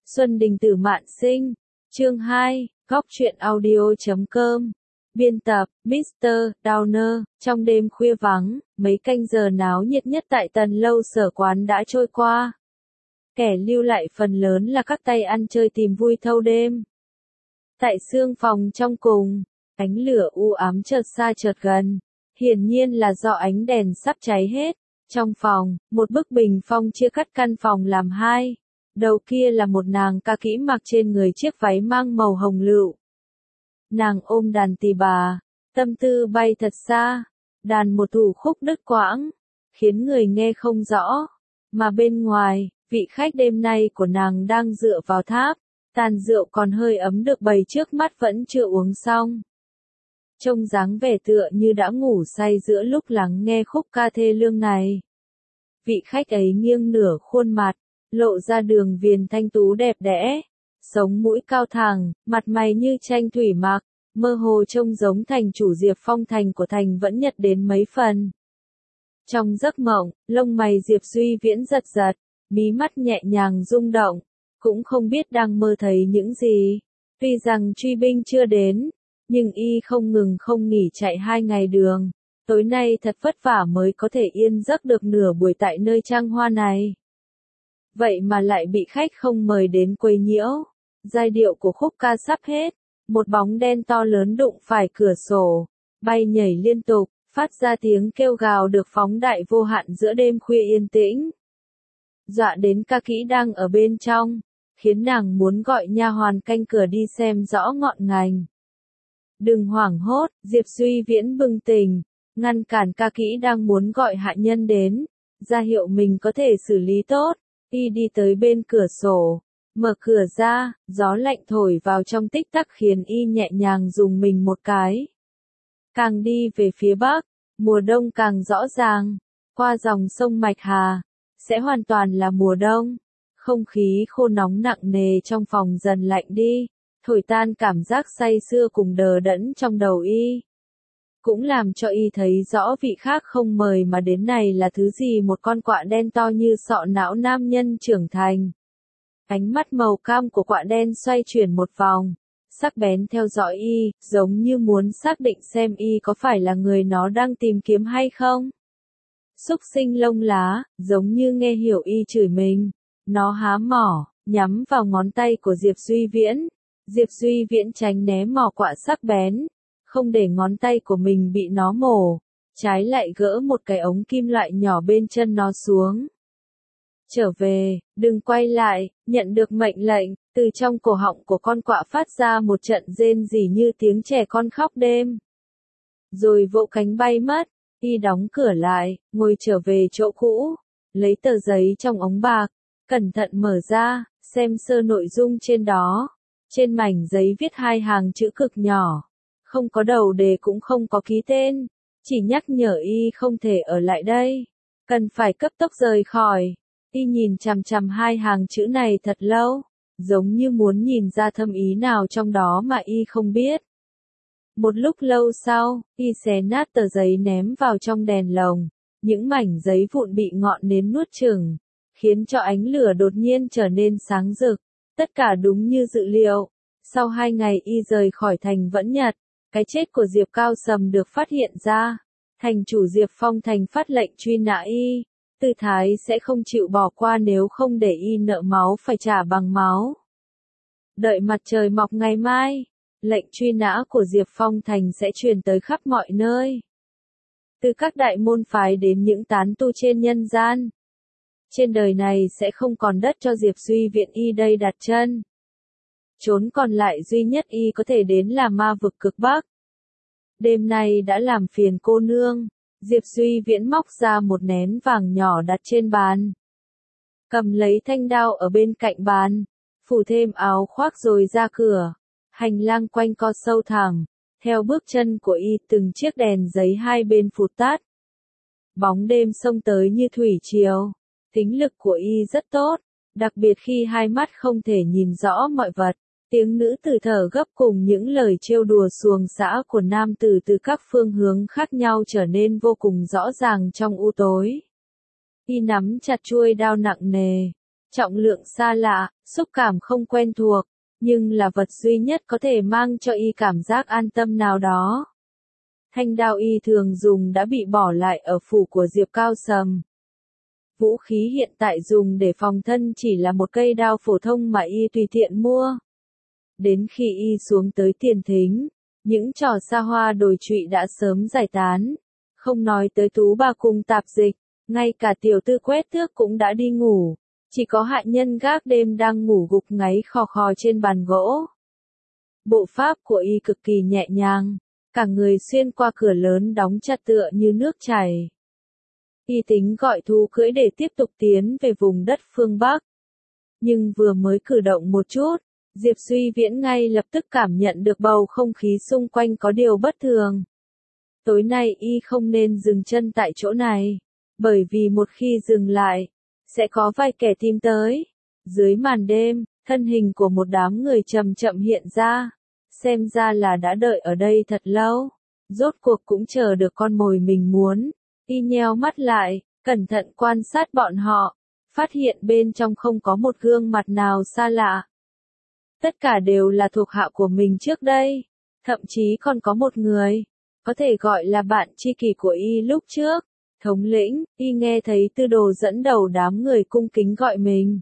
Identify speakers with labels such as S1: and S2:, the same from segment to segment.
S1: Xuân Đình Tử Mạn Sinh, chương 2, góc truyện audio.com. Biên tập, Mr. Downer. Trong đêm khuya vắng, mấy canh giờ náo nhiệt nhất tại Tần Lâu Sở Quán đã trôi qua. Kẻ lưu lại phần lớn là các tay ăn chơi tìm vui thâu đêm. Tại xương phòng trong cùng, ánh lửa u ám chợt xa chợt gần, hiển nhiên là do ánh đèn sắp cháy hết. Trong phòng, một bức bình phong chia cắt căn phòng làm hai. Đầu kia là một nàng ca kỹ mặc trên người chiếc váy mang màu hồng lựu. Nàng ôm đàn tỳ bà, tâm tư bay thật xa, đàn một thủ khúc đứt quãng, khiến người nghe không rõ. Mà bên ngoài, vị khách đêm nay của nàng đang dựa vào tháp, tàn rượu còn hơi ấm được bày trước mắt vẫn chưa uống xong. Trông dáng vẻ tựa như đã ngủ say giữa lúc lắng nghe khúc ca thê lương này. Vị khách ấy nghiêng nửa khuôn mặt, lộ ra đường viền thanh tú đẹp đẽ, sống mũi cao thẳng, mặt mày như tranh thủy mặc, mơ hồ trông giống thành chủ Diệp Phong Thành của thành vẫn nhật đến mấy phần. Trong giấc mộng, lông mày Diệp Duy Viễn giật giật, mí mắt nhẹ nhàng rung động, cũng không biết đang mơ thấy những gì. Tuy rằng truy binh chưa đến, nhưng y không ngừng không nghỉ chạy 2 ngày đường, tối nay thật vất vả mới có thể yên giấc được nửa buổi tại nơi trăng hoa này. Vậy mà lại bị khách không mời đến quấy nhiễu. Giai điệu của khúc ca sắp hết, một bóng đen to lớn đụng phải cửa sổ, bay nhảy liên tục, phát ra tiếng kêu gào được phóng đại vô hạn giữa đêm khuya yên tĩnh. Dọa đến ca kỹ đang ở bên trong, khiến nàng muốn gọi nha hoàn canh cửa đi xem rõ ngọn ngành. Đừng hoảng hốt, Diệp Duy Viễn bừng tỉnh, ngăn cản ca kỹ đang muốn gọi hạ nhân đến, ra hiệu mình có thể xử lý tốt. Y đi tới bên cửa sổ, mở cửa ra, gió lạnh thổi vào trong tích tắc khiến y nhẹ nhàng rùng mình một cái. Càng đi về phía bắc, mùa đông càng rõ ràng, qua dòng sông Mạch Hà, sẽ hoàn toàn là mùa đông. Không khí khô nóng nặng nề trong phòng dần lạnh đi, thổi tan cảm giác say sưa cùng đờ đẫn trong đầu y. Cũng làm cho y thấy rõ vị khác không mời mà đến này là thứ gì, một con quạ đen to như sọ não nam nhân trưởng thành. Ánh mắt màu cam của quạ đen xoay chuyển một vòng, sắc bén theo dõi y, giống như muốn xác định xem y có phải là người nó đang tìm kiếm hay không. Súc sinh lông lá, giống như nghe hiểu y chửi mình, nó há mỏ, nhắm vào ngón tay của Diệp Duy Viễn. Diệp Duy Viễn tránh né mỏ quạ sắc bén, không để ngón tay của mình bị nó mổ, trái lại gỡ một cái ống kim loại nhỏ bên chân nó xuống. Trở về, đừng quay lại, nhận được mệnh lệnh, từ trong cổ họng của con quạ phát ra một trận rên rỉ như tiếng trẻ con khóc đêm. Rồi vỗ cánh bay mất, y đóng cửa lại, ngồi trở về chỗ cũ, lấy tờ giấy trong ống bạc, cẩn thận mở ra, xem sơ nội dung trên đó. Trên mảnh giấy viết 2 hàng chữ cực nhỏ. Không có đầu đề cũng không có ký tên, chỉ nhắc nhở y không thể ở lại đây, cần phải cấp tốc rời khỏi. Y nhìn chằm chằm 2 hàng chữ này thật lâu, giống như muốn nhìn ra thâm ý nào trong đó mà y không biết. Một lúc lâu sau, y xé nát tờ giấy ném vào trong đèn lồng, những mảnh giấy vụn bị ngọn nến nuốt chửng, khiến cho ánh lửa đột nhiên trở nên sáng rực, tất cả đúng như dự liệu. Sau 2 ngày y rời khỏi thành Vẫn Nhật, cái chết của Diệp Cao Sầm được phát hiện ra. Thành chủ Diệp Phong Thành phát lệnh truy nã y. Tư thái sẽ không chịu bỏ qua nếu không để y nợ máu phải trả bằng máu. Đợi mặt trời mọc ngày mai, lệnh truy nã của Diệp Phong Thành sẽ truyền tới khắp mọi nơi. Từ các đại môn phái đến những tán tu trên nhân gian. Trên đời này sẽ không còn đất cho Diệp Duy Viễn y đây đặt chân. Chốn còn lại duy nhất y có thể đến là ma vực cực Bắc. Đêm nay đã làm phiền cô nương. Diệp Duy Viễn móc ra một nén vàng nhỏ đặt trên bàn. Cầm lấy thanh đao ở bên cạnh bàn, phủ thêm áo khoác rồi ra cửa. Hành lang quanh co sâu thẳm, theo bước chân của y từng chiếc đèn giấy hai bên phụt tắt. Bóng đêm xông tới như thủy triều. Tính lực của y rất tốt, đặc biệt khi hai mắt không thể nhìn rõ mọi vật. Tiếng nữ tử thở gấp cùng những lời trêu đùa xuồng xã của nam tử từ các phương hướng khác nhau trở nên vô cùng rõ ràng trong u tối. Y nắm chặt chuôi đao nặng nề, trọng lượng xa lạ, xúc cảm không quen thuộc, nhưng là vật duy nhất có thể mang cho y cảm giác an tâm nào đó. Thanh đao y thường dùng đã bị bỏ lại ở phủ của Diệp Cao Sầm. Vũ khí hiện tại dùng để phòng thân chỉ là một cây đao phổ thông mà y tùy tiện mua. Đến khi y xuống tới tiền thính, những trò xa hoa đồi trụy đã sớm giải tán. Không nói tới tú bà cùng tạp dịch, ngay cả tiểu tư quét tước cũng đã đi ngủ. Chỉ có hạ nhân gác đêm đang ngủ gục ngáy khò khò trên bàn gỗ. Bộ pháp của y cực kỳ nhẹ nhàng, cả người xuyên qua cửa lớn đóng chặt tựa như nước chảy. Y tính gọi thú cưỡi để tiếp tục tiến về vùng đất phương Bắc. Nhưng vừa mới cử động một chút, Diệp Suy Viễn ngay lập tức cảm nhận được bầu không khí xung quanh có điều bất thường. Tối nay y không nên dừng chân tại chỗ này, bởi vì một khi dừng lại, sẽ có vài kẻ tìm tới. Dưới màn đêm, thân hình của một đám người chậm chậm hiện ra, xem ra là đã đợi ở đây thật lâu, rốt cuộc cũng chờ được con mồi mình muốn. Y nheo mắt lại, cẩn thận quan sát bọn họ, phát hiện bên trong không có một gương mặt nào xa lạ. Tất cả đều là thuộc hạ của mình trước đây, thậm chí còn có một người, có thể gọi là bạn tri kỷ của y lúc trước. Thống lĩnh, y nghe thấy Tư Đồ dẫn đầu đám người cung kính gọi mình.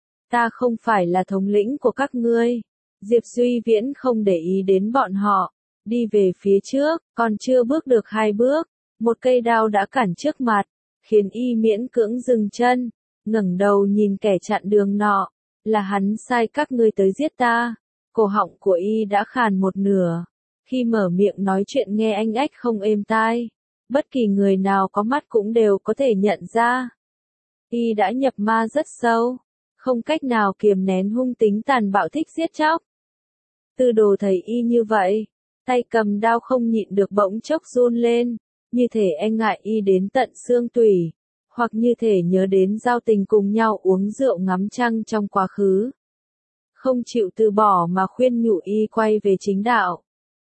S1: Ta không phải là thống lĩnh của các ngươi. Diệp Suy Viễn không để ý đến bọn họ, đi về phía trước, còn chưa bước được 2 bước, một cây đao đã cản trước mặt, khiến y miễn cưỡng dừng chân, ngẩng đầu nhìn kẻ chặn đường nọ, là hắn sai các ngươi tới giết ta. Cổ họng của y đã khàn một nửa, khi mở miệng nói chuyện nghe anh ách không êm tai. Bất kỳ người nào có mắt cũng đều có thể nhận ra. Y đã nhập ma rất sâu, không cách nào kiềm nén hung tính tàn bạo thích giết chóc. Tư Đồ thấy y như vậy, tay cầm đao không nhịn được bỗng chốc run lên, như thể e ngại y đến tận xương tủy, hoặc như thể nhớ đến giao tình cùng nhau uống rượu ngắm trăng trong quá khứ. Không chịu từ bỏ mà khuyên nhủ y quay về chính đạo.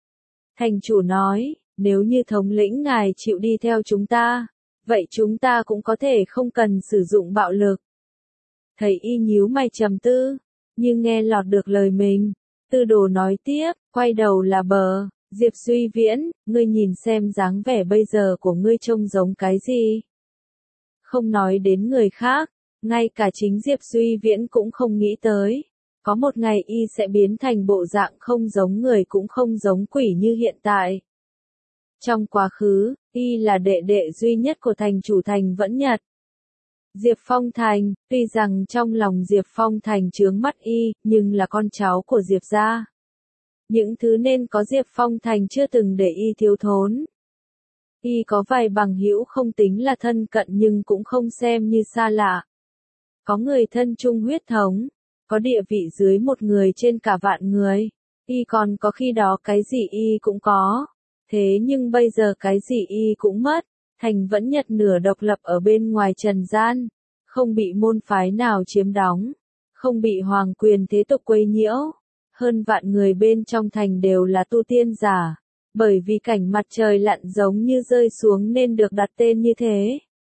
S1: Thành chủ nói, nếu như thống lĩnh ngài chịu đi theo chúng ta, vậy chúng ta cũng có thể không cần sử dụng bạo lực. Thấy y nhíu mày trầm tư, nhưng nghe lọt được lời mình, Tư Đồ nói tiếp, quay đầu là bờ. Diệp Suy Viễn, ngươi nhìn xem dáng vẻ bây giờ của ngươi trông giống cái gì? Không nói đến người khác, ngay cả chính Diệp Suy Viễn cũng không nghĩ tới. Có một ngày y sẽ biến thành bộ dạng không giống người cũng không giống quỷ như hiện tại. Trong quá khứ, y là đệ đệ duy nhất của thành chủ Thành Vẫn Nhật. Diệp Phong Thành, tuy rằng trong lòng Diệp Phong Thành chướng mắt y, nhưng là con cháu của Diệp gia. Những thứ nên có Diệp Phong Thành chưa từng để y thiếu thốn. Y có vài bằng hữu không tính là thân cận nhưng cũng không xem như xa lạ. Có người thân chung huyết thống, có địa vị dưới một người trên cả vạn người. Y còn có khi đó cái gì y cũng có. Thế nhưng bây giờ cái gì y cũng mất. Thành Vẫn Nhật nửa độc lập ở bên ngoài trần gian, không bị môn phái nào chiếm đóng, không bị hoàng quyền thế tục quấy nhiễu. Hơn vạn người bên trong thành đều là tu tiên giả, bởi vì cảnh mặt trời lặn giống như rơi xuống nên được đặt tên như thế.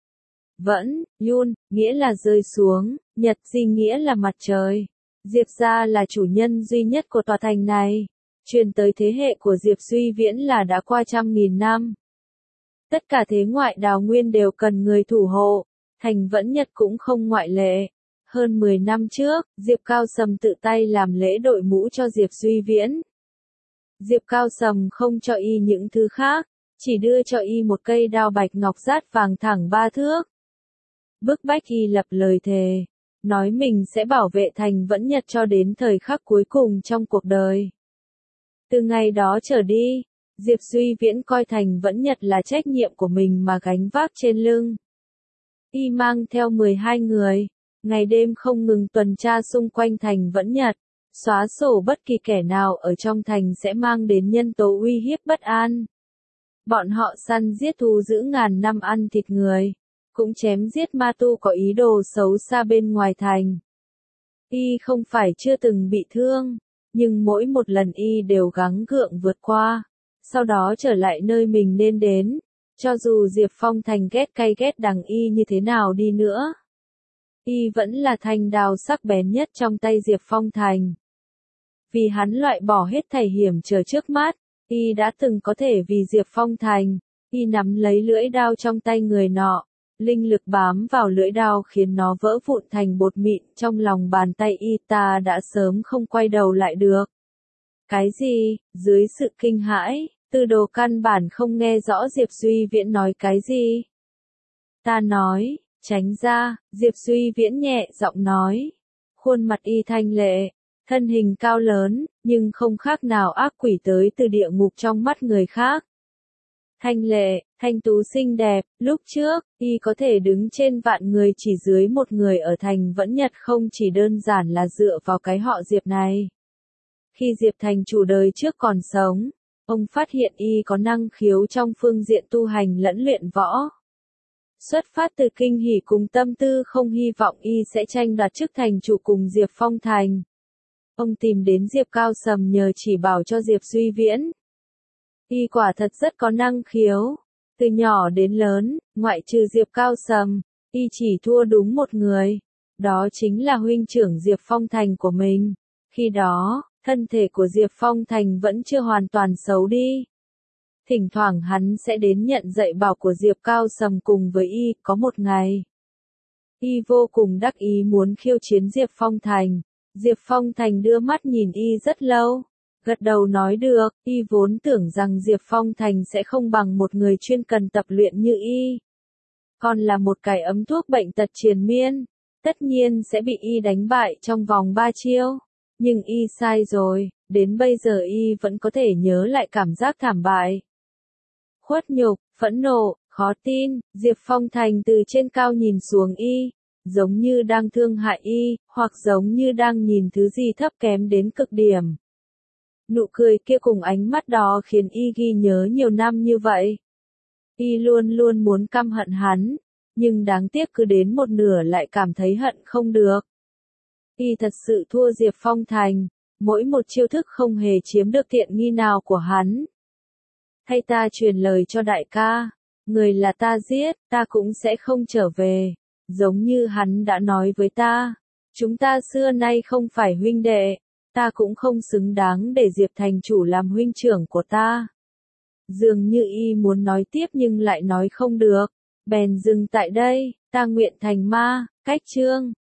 S1: Vẫn, Yun, nghĩa là rơi xuống, Nhật Di nghĩa là mặt trời. Diệp gia là chủ nhân duy nhất của tòa thành này, truyền tới thế hệ của Diệp Suy Viễn là đã qua 100.000 năm. Tất cả thế ngoại đào nguyên đều cần người thủ hộ, Thành Vẫn Nhật cũng không ngoại lệ. Hơn 10 năm trước, Diệp Cao Sầm tự tay làm lễ đội mũ cho Diệp Suy Viễn. Diệp Cao Sầm không cho y những thứ khác, chỉ đưa cho y một cây đao bạch ngọc rát vàng thẳng 3 thước. Bức bách y lập lời thề, nói mình sẽ bảo vệ Thành Vẫn Nhật cho đến thời khắc cuối cùng trong cuộc đời. Từ ngày đó trở đi, Diệp Suy Viễn coi Thành Vẫn Nhật là trách nhiệm của mình mà gánh vác trên lưng. Y mang theo 12 người, ngày đêm không ngừng tuần tra xung quanh Thành Vẫn Nhật, xóa sổ bất kỳ kẻ nào ở trong thành sẽ mang đến nhân tố uy hiếp bất an. Bọn họ săn giết thú dữ ngàn năm ăn thịt người, cũng chém giết ma tu có ý đồ xấu xa bên ngoài thành. Y không phải chưa từng bị thương, nhưng mỗi một lần y đều gắng gượng vượt qua, sau đó trở lại nơi mình nên đến, cho dù Diệp Phong Thành ghét cay ghét đắng y như thế nào đi nữa. y vẫn là thanh đao sắc bén nhất trong tay Diệp Phong Thành. Vì hắn loại bỏ hết thảy hiểm trở trước mắt, y đã từng có thể vì Diệp Phong Thành, y nắm lấy lưỡi đao trong tay người nọ, linh lực bám vào lưỡi đao khiến nó vỡ vụn thành bột mịn trong lòng bàn tay y, ta đã sớm không quay đầu lại được. Cái gì? Dưới sự kinh hãi, Tư Đồ căn bản không nghe rõ Diệp Duy Viễn nói cái gì. Ta nói, tránh ra, Diệp Duy Viễn nhẹ giọng nói. Khuôn mặt y thanh lệ, thân hình cao lớn, nhưng không khác nào ác quỷ tới từ địa ngục trong mắt người khác. Thanh lệ, thanh tú xinh đẹp, lúc trước, y có thể đứng trên vạn người chỉ dưới một người ở thành Vẫn Nhật không chỉ đơn giản là dựa vào cái họ Diệp này. Khi Diệp thành chủ đời trước còn sống, ông phát hiện y có năng khiếu trong phương diện tu hành lẫn luyện võ. Xuất phát từ kinh hỉ cùng tâm tư không hy vọng y sẽ tranh đoạt chức thành chủ cùng Diệp Phong Thành. Ông tìm đến Diệp Cao Sầm nhờ chỉ bảo cho Diệp Duy Viễn. Y quả thật rất có năng khiếu. Từ nhỏ đến lớn, ngoại trừ Diệp Cao Sầm, y chỉ thua đúng một người. Đó chính là huynh trưởng Diệp Phong Thành của mình. Khi đó, thân thể của Diệp Phong Thành vẫn chưa hoàn toàn xấu đi. Thỉnh thoảng hắn sẽ đến nhận dạy bảo của Diệp Cao Sầm cùng với y, có một ngày. Y vô cùng đắc ý muốn khiêu chiến Diệp Phong Thành. Diệp Phong Thành đưa mắt nhìn y rất lâu. Gật đầu nói được, y vốn tưởng rằng Diệp Phong Thành sẽ không bằng một người chuyên cần tập luyện như y. Còn là một cái ấm thuốc bệnh tật triền miên, tất nhiên sẽ bị y đánh bại trong vòng 3 chiêu. Nhưng y sai rồi, đến bây giờ y vẫn có thể nhớ lại cảm giác thảm bại. Khuất nhục, phẫn nộ, khó tin, Diệp Phong Thành từ trên cao nhìn xuống y, giống như đang thương hại y, hoặc giống như đang nhìn thứ gì thấp kém đến cực điểm. Nụ cười kia cùng ánh mắt đó khiến y ghi nhớ nhiều năm như vậy. Y luôn luôn muốn căm hận hắn, nhưng đáng tiếc cứ đến một nửa lại cảm thấy hận không được. Y thật sự thua Diệp Phong Thành, mỗi một chiêu thức không hề chiếm được tiện nghi nào của hắn. Hay ta truyền lời cho đại ca, người là ta giết, ta cũng sẽ không trở về, giống như hắn đã nói với ta. Chúng ta xưa nay không phải huynh đệ, ta cũng không xứng đáng để Diệp thành chủ làm huynh trưởng của ta. Dường như y muốn nói tiếp nhưng lại nói không được, bèn dừng tại đây, ta nguyện thành ma, cách chương.